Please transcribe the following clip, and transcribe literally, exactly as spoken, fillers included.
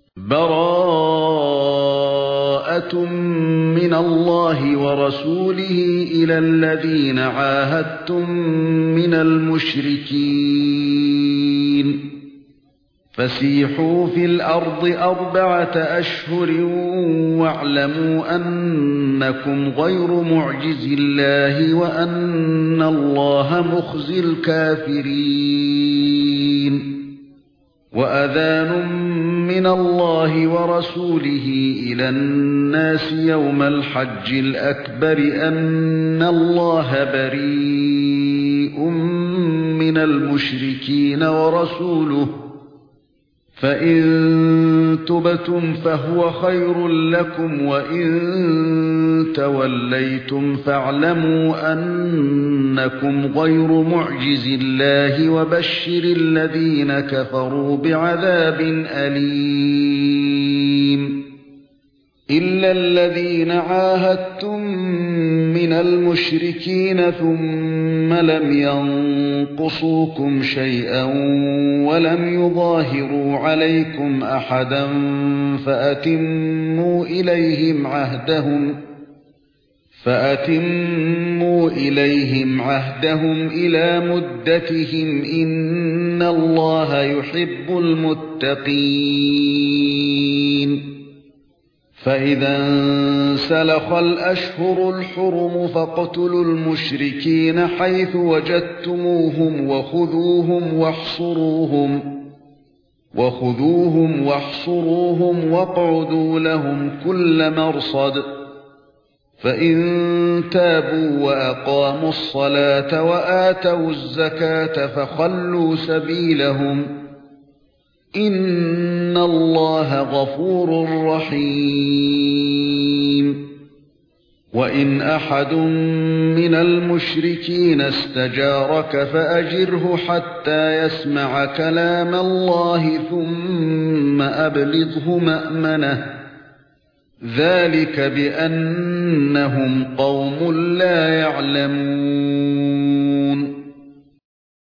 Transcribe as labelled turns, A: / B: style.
A: براءة من الله ورسوله إلى الذين عاهدتم من المشركين فسيحوا في الأرض أربعة أشهر واعلموا أنكم غير معجز الله وأن الله مخزي الكافرين وأذان من الله ورسوله إلى الناس يوم الحج الأكبر أن الله بريء من المشركين ورسوله فإن تبتم فهو خير لكم وإن توليتم فاعلموا أنكم غير معجز الله وبشر الذين كفروا بعذاب أليم إلا الذين عاهدتم من المشركين ثم لم ينقصوكم شيئا ولم يظاهروا عليكم أحدا فأتموا إليهم عهدهم فأتموا إليهم عهدهم إلى مدتهم إن الله يحب المتقين فإذا انسلخ الأشهر الحرم فاقتلوا المشركين حيث وجدتموهم وخذوهم واحصروهم وخذوهم واحصروهم واقعدوا لهم كل مرصد فإن تابوا وأقاموا الصلاة وآتوا الزكاة فخلوا سبيلهم إن الله غفور رحيم وإن أحد من المشركين استجارك فأجره حتى يسمع كلام الله ثم أبلغه مأمنه ذلك بأنهم قوم لا يعلمون